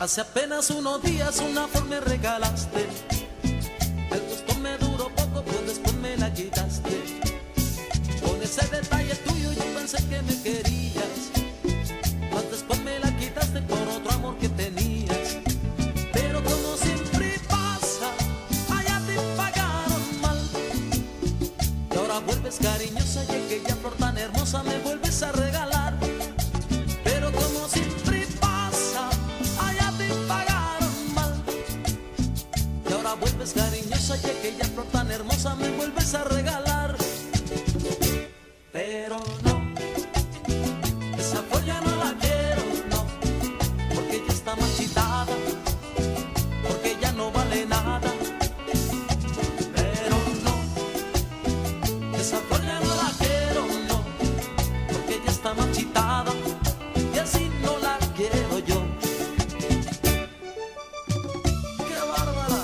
Hace apenas unos días una flor me regalaste. El gusto me duró poco, pues después me la quitaste. Con ese detalle tuyo yo pensé que me querías, mas después me la quitaste por otro amor que tenías. Pero como siempre pasa, allá te pagaron mal. Y ahora vuelves cariñosa y aquella flor tan hermosa me vuelves a regalar. Pero como siempre pasa, allá te pagaron mal. Y ahora vuelves cariñosa y aquella flor tan hermosa me vuelves a regalar. Pero no, esa flor ya no la quiero, no, porque ya está marchitada, porque ya no vale nada. Pero no, esa flor ya no la quiero, no, porque ya está marchitada y así no la quiero yo. ¡Qué bárbara!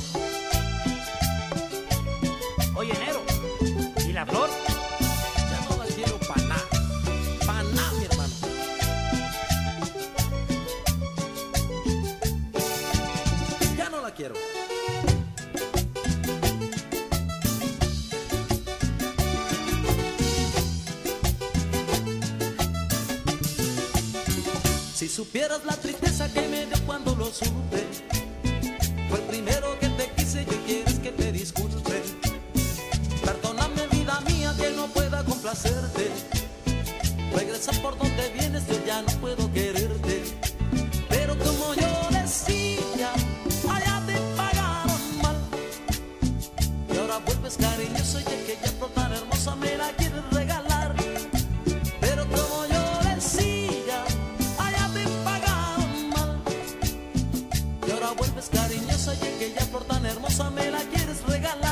Oye, Nero, ¿y la flor? Ya no la quiero pa' nada, mi hermano. Ya no la quiero. Si supieras la tristeza que me dio cuando lo supe, fue el primero que te quise, yo quieres que te disculpe. Perdóname vida mía que no pueda complacerte. Regresa por donde vienes, yo ya no puedo quererte. Pero como yo decía, allá te pagaron mal. Y ahora vuelves cariñoso y aquella flor tan hermosa me la quieres regalar. Pero como yo decía, allá te pagaron mal. Y ahora vuelves cariñosa y aquella flor tan hermosa me la quieres regalar.